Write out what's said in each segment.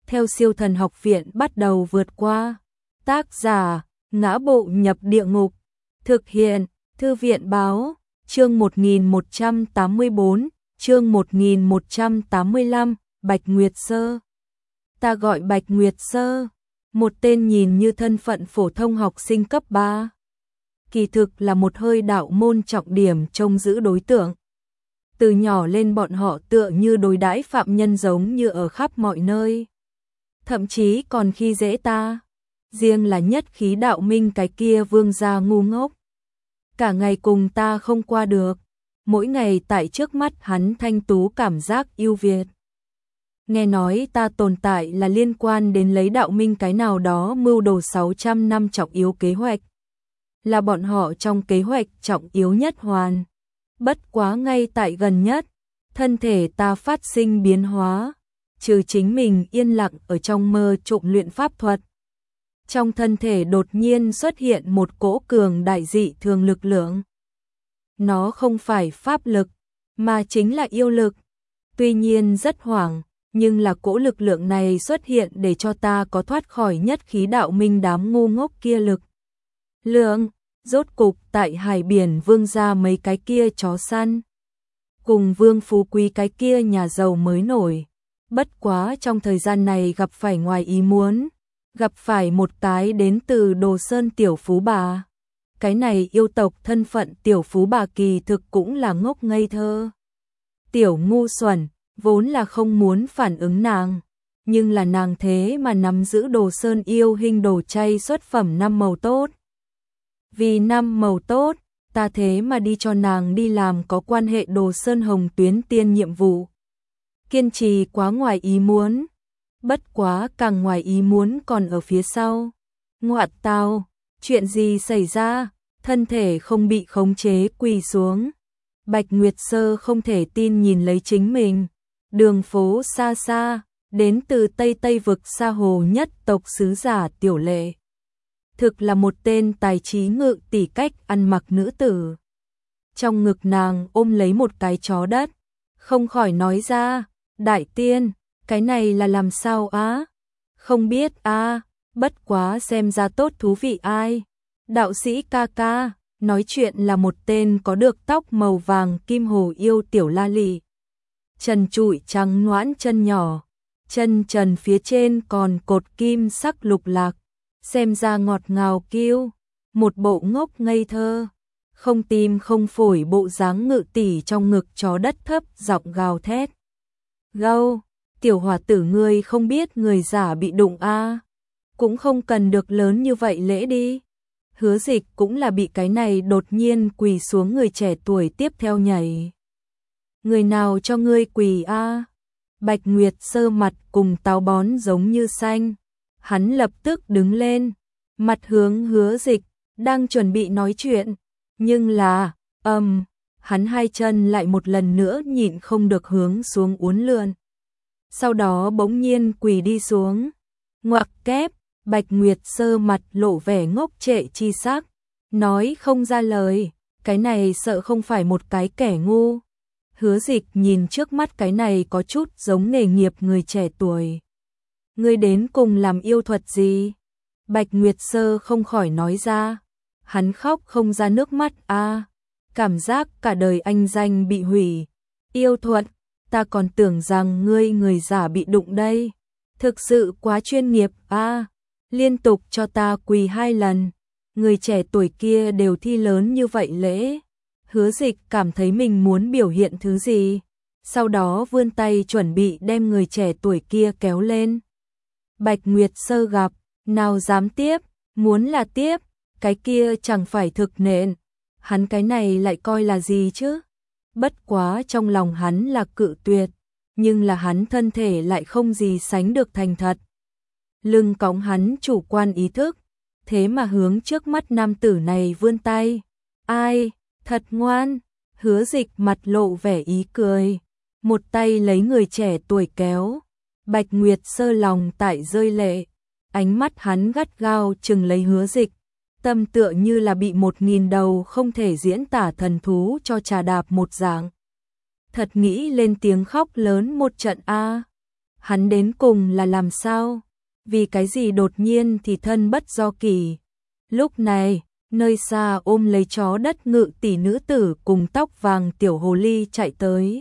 theo Siêu Thần Học Viện bắt đầu vượt qua. Tác giả: Ngã Bộ Nhập Địa Ngục. Thực hiện: Thư viện báo. Chương 1184, chương 1185, Bạch Nguyệt Sơ. Ta gọi Bạch Nguyệt Sơ, một tên nhìn như thân phận phổ thông học sinh cấp 3. Kỳ thực là một hơi đạo môn trọng điểm trông giữ đối tượng. Từ nhỏ lên bọn họ tựa như đối đãi phạm nhân giống như ở khắp mọi nơi. Thậm chí còn khi dễ ta. Riêng là nhất khí đạo minh cái kia vương gia ngu ngốc. Cả ngày cùng ta không qua được. Mỗi ngày tại trước mắt hắn thanh tú cảm giác yêu Việt. Nghe nói ta tồn tại là liên quan đến lấy đạo minh cái nào đó mưu đồ 600 năm trọng yếu kế hoạch. Là bọn họ trong kế hoạch trọng yếu nhất hoàn. Bất quá ngay tại gần nhất, thân thể ta phát sinh biến hóa. Trừ chính mình yên lặng ở trong mơ trộm luyện pháp thuật. Trong thân thể đột nhiên xuất hiện một cỗ cường đại dị thường lực lượng. Nó không phải pháp lực, mà chính là yêu lực. Tuy nhiên rất hoảng, nhưng là cỗ lực lượng này xuất hiện để cho ta có thoát khỏi nhất khí đạo minh đám ngu ngốc kia lực lượng. Rốt cục tại hải biển vương ra mấy cái kia chó săn. Cùng vương phú quý cái kia nhà giàu mới nổi. Bất quá trong thời gian này gặp phải ngoài ý muốn. Gặp phải một cái đến từ Đồ Sơn tiểu phú bà. Cái này yêu tộc thân phận tiểu phú bà kỳ thực cũng là ngốc ngây thơ. Tiểu ngu xuẩn, vốn là không muốn phản ứng nàng. Nhưng là nàng thế mà nắm giữ Đồ Sơn yêu hình đồ chay xuất phẩm 5 màu tốt. Vì 5 màu tốt, ta thế mà đi cho nàng đi làm có quan hệ Đồ Sơn Hồng Tuyến Tiên nhiệm vụ. Kiên trì quá ngoài ý muốn. Bất quá càng ngoài ý muốn còn ở phía sau. Ngoạn tào, chuyện gì xảy ra? Thân thể không bị khống chế quỳ xuống. Bạch Nguyệt Sơ không thể tin nhìn lấy chính mình. Đường phố xa xa, đến từ Tây vực xa hồ nhất tộc sứ giả Tiểu Lệ. Thực là một tên tài trí ngự tỷ cách ăn mặc nữ tử. Trong ngực nàng ôm lấy một cái chó đất. Không khỏi nói ra, đại tiên, cái này là làm sao á? Không biết a, bất quá xem ra tốt thú vị ai. Đạo sĩ ca ca, nói chuyện là một tên có được tóc màu vàng kim hồ yêu tiểu la lị. Trần trụi trắng nõn chân nhỏ, chân trần phía trên còn cột kim sắc lục lạc, xem ra ngọt ngào kiêu, một bộ ngốc ngây thơ, không tim không phổi bộ dáng ngự tỷ trong ngực chó đất thấp giọng gào thét. Gâu, tiểu hòa tử ngươi không biết người giả bị đụng a, cũng không cần được lớn như vậy lễ đi. Hứa Dịch cũng là bị cái này đột nhiên quỳ xuống người trẻ tuổi tiếp theo nhảy. Người nào cho ngươi quỳ a? Bạch Nguyệt Sơ mặt cùng táo bón giống như xanh. Hắn lập tức đứng lên, mặt hướng Hứa Dịch, đang chuẩn bị nói chuyện, nhưng là, hắn hai chân lại một lần nữa nhịn không được hướng xuống uốn lượn. Sau đó bỗng nhiên quỳ đi xuống. Ngoặc kép, Bạch Nguyệt Sơ mặt lộ vẻ ngốc trệ chi sắc, nói không ra lời, cái này sợ không phải một cái kẻ ngu. Hứa Dịch nhìn trước mắt cái này có chút giống nghề nghiệp người trẻ tuổi. Ngươi đến cùng làm yêu thuật gì? Bạch Nguyệt Sơ không khỏi nói ra. Hắn khóc không ra nước mắt a, cảm giác cả đời anh danh bị hủy. Yêu thuật, ta còn tưởng rằng ngươi người giả bị đụng đây. Thực sự quá chuyên nghiệp a, liên tục cho ta quỳ 2 lần. Người trẻ tuổi kia đều thi lớn như vậy lễ. Hứa Dịch cảm thấy mình muốn biểu hiện thứ gì, sau đó vươn tay chuẩn bị đem người trẻ tuổi kia kéo lên. Bạch Nguyệt Sơ gặp, nào dám tiếp, muốn là tiếp, cái kia chẳng phải thực nện. Hắn cái này lại coi là gì chứ? Bất quá trong lòng hắn là cự tuyệt, nhưng là hắn thân thể lại không gì sánh được thành thật. Lưng cõng hắn chủ quan ý thức, thế mà hướng trước mắt nam tử này vươn tay. Ai, thật ngoan. Hứa Dịch mặt lộ vẻ ý cười, một tay lấy người trẻ tuổi kéo. Bạch Nguyệt Sơ lòng tại rơi lệ, ánh mắt hắn gắt gao chừng lấy Hứa Dịch, tâm tựa như là bị 1000 đầu không thể diễn tả thần thú cho trà đạp một dạng. Thật nghĩ lên tiếng khóc lớn một trận a. Hắn đến cùng là làm sao? Vì cái gì đột nhiên thì thân bất do kỳ? Lúc này, nơi xa ôm lấy chó đất ngự tỷ nữ tử cùng tóc vàng tiểu hồ ly chạy tới.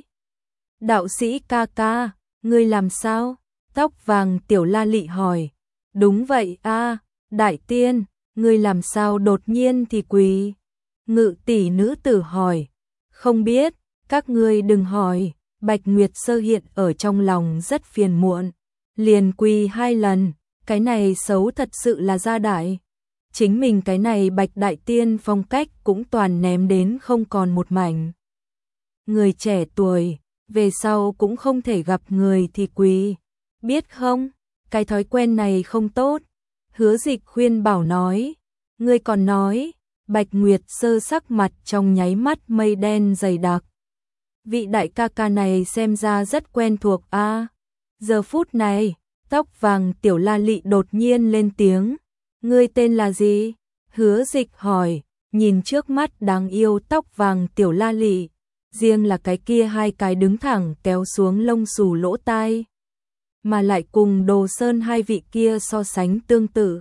Đạo sĩ ca ca, ngươi làm sao? Tóc vàng tiểu la lị hỏi. Đúng vậy a, đại tiên, ngươi làm sao đột nhiên thì quỳ? Ngự tỷ nữ tử hỏi. Không biết, các ngươi đừng hỏi. Bạch Nguyệt Sơ hiện ở trong lòng rất phiền muộn. Liền quỳ 2 lần, cái này xấu thật sự là gia đại. Chính mình cái này Bạch Đại Tiên phong cách cũng toàn ném đến không còn một mảnh. Người trẻ tuổi, về sau cũng không thể gặp người thì quỳ. Biết không, cái thói quen này không tốt. Hứa Dịch khuyên bảo nói. Ngươi còn nói, Bạch Nguyệt Sơ sắc mặt trong nháy mắt mây đen dày đặc. Vị đại ca ca này xem ra rất quen thuộc a. Giờ phút này, tóc vàng tiểu la lị đột nhiên lên tiếng. Ngươi tên là gì? Hứa Dịch hỏi, nhìn trước mắt đáng yêu tóc vàng tiểu la lị, riêng là cái kia 2 cái đứng thẳng kéo xuống lông xù lỗ tai, mà lại cùng Đồ Sơn 2 vị kia so sánh tương tự.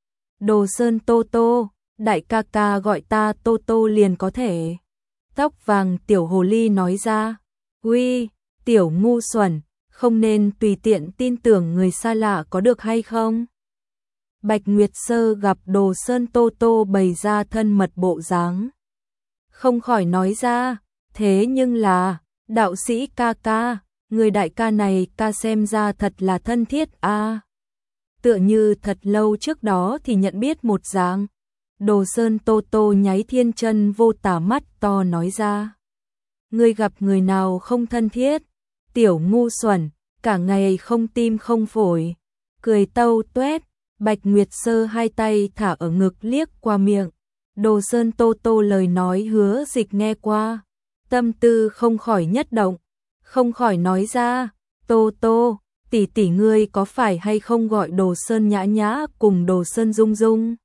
Đồ Sơn Tô Tô, đại ca ca gọi ta Tô Tô liền có thể. Tóc vàng tiểu hồ ly nói ra. Uy, tiểu ngu xuẩn, không nên tùy tiện tin tưởng người xa lạ có được hay không? Bạch Nguyệt Sơ gặp Đồ Sơn Tô Tô bày ra thân mật bộ dáng, không khỏi nói ra, thế nhưng là, đạo sĩ ca ca, người đại ca này ta xem ra thật là thân thiết a. Tựa như thật lâu trước đó thì nhận biết một dáng. Đồ Sơn Tô Tô nháy thiên chân vô tả mắt to nói ra. Ngươi gặp người nào không thân thiết? Tiểu ngu xuẩn, cả ngày không tim không phổi. Cười tâu tuét, Bạch Nguyệt Sơ 2 tay thả ở ngực liếc qua miệng. Đồ Sơn Tô Tô lời nói Hứa Dịch nghe qua. Tâm tư không khỏi nhất động, không khỏi nói ra. Tô Tô, tỷ tỷ ngươi có phải hay không gọi Đồ Sơn Nhã Nhã cùng Đồ Sơn Dung Dung?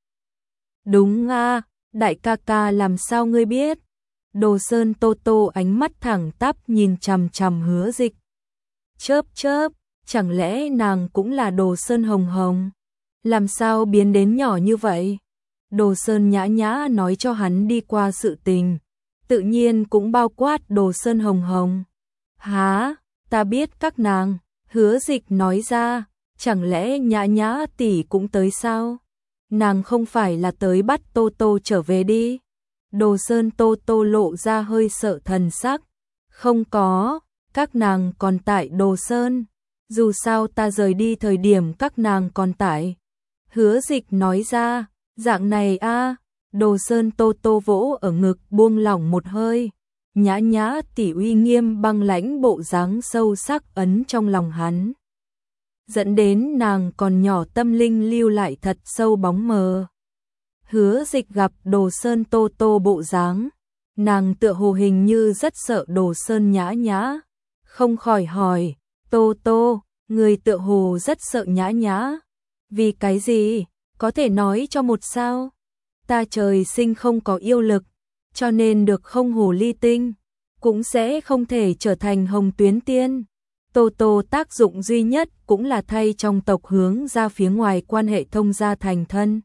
Đúng a, đại ca ca làm sao ngươi biết? Đồ Sơn Tô Tô ánh mắt thẳng tắp nhìn chằm chằm Hứa Dịch. Chớp chớp, chẳng lẽ nàng cũng là Đồ Sơn Hồng Hồng? Làm sao biến đến nhỏ như vậy? Đồ Sơn Nhã Nhã nói cho hắn đi qua sự tình, tự nhiên cũng bao quát Đồ Sơn Hồng Hồng. Hả, ta biết các nàng. Hứa Dịch nói ra, chẳng lẽ Nhã Nhã tỷ cũng tới sao? Nàng không phải là tới bắt Tô Tô trở về đi. Đồ Sơn Tô Tô lộ ra hơi sợ thần sắc. Không có, các nàng còn tại Đồ Sơn. Dù sao ta rời đi thời điểm các nàng còn tại. Hứa Dịch nói ra, dạng này a. Đồ Sơn Tô Tô vỗ ở ngực buông lỏng một hơi. Nhã Nhã tỷ uy nghiêm băng lãnh bộ dáng sâu sắc ấn trong lòng hắn, dẫn đến nàng còn nhỏ tâm linh lưu lại thật sâu bóng mờ. Hứa Dịch gặp Đồ Sơn Tô Tô bộ dáng, nàng tựa hồ hình như rất sợ Đồ Sơn Nhã Nhã, không khỏi hỏi, Tô Tô, người tựa hồ rất sợ Nhã Nhã. Vì cái gì? Có thể nói cho một sao? Ta trời sinh không có yêu lực, cho nên được không hồ ly tinh, cũng sẽ không thể trở thành Hồng Tuyến Tiên. Tô Tô tác dụng duy nhất cũng là thay trong tộc hướng ra phía ngoài quan hệ thông gia thành thân.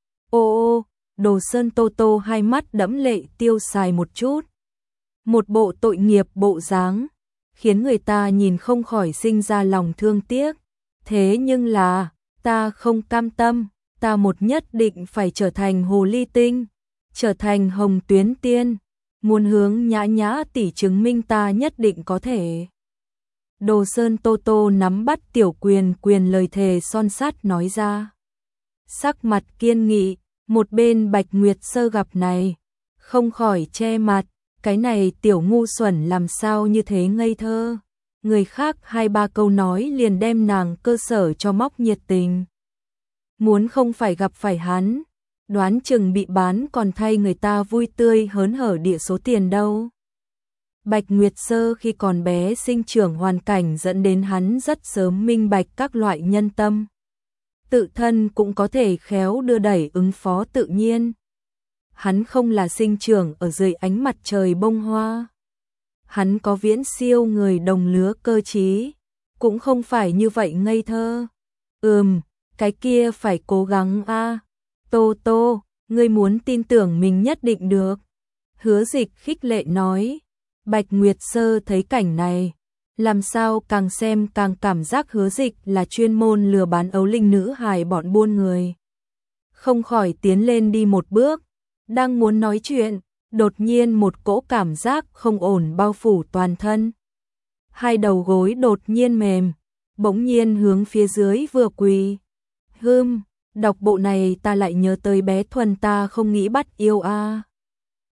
Ô, Đồ Sơn Tô Tô 2 mắt đẫm lệ tiêu xài một chút. Một bộ tội nghiệp bộ dáng, khiến người ta nhìn không khỏi sinh ra lòng thương tiếc. Thế nhưng là, ta không cam tâm, ta một nhất định phải trở thành hồ ly tinh, trở thành Hồng Tuyến Tiên, muốn hướng Nhã Nhã tỷ chứng minh ta nhất định có thể. Đồ Sơn Tô Tô nắm bắt tiểu quyền lời thề son sắt nói ra. Sắc mặt kiên nghị, một bên Bạch Nguyệt Sơ gặp này, không khỏi che mặt, cái này tiểu ngu xuẩn làm sao như thế ngây thơ. Người khác 2-3 câu nói liền đem nàng cơ sở cho móc nhiệt tình. Muốn không phải gặp phải hắn, đoán chừng bị bán còn thay người ta vui tươi hớn hở địa số tiền đâu. Bạch Nguyệt Sơ khi còn bé sinh trưởng hoàn cảnh dẫn đến hắn rất sớm minh bạch các loại nhân tâm. Tự thân cũng có thể khéo đưa đẩy ứng phó tự nhiên. Hắn không là sinh trưởng ở dưới ánh mặt trời bông hoa. Hắn có viễn siêu người đồng lứa cơ trí. cũng không phải như vậy ngây thơ. Cái kia phải cố gắng a. Tô Tô, ngươi muốn tin tưởng mình nhất định được. Hứa Dịch khích lệ nói. Bạch Nguyệt Sơ thấy cảnh này, làm sao càng xem càng cảm giác Hứa Dịch là chuyên môn lừa bán ấu linh nữ hài bọn buôn người. Không khỏi tiến lên đi một bước, đang muốn nói chuyện, đột nhiên một cỗ cảm giác không ổn bao phủ toàn thân. Hai đầu gối đột nhiên mềm, bỗng nhiên hướng phía dưới vừa quỳ. Đọc bộ này ta lại nhớ tới bé Thuần ta không nghĩ bắt yêu a.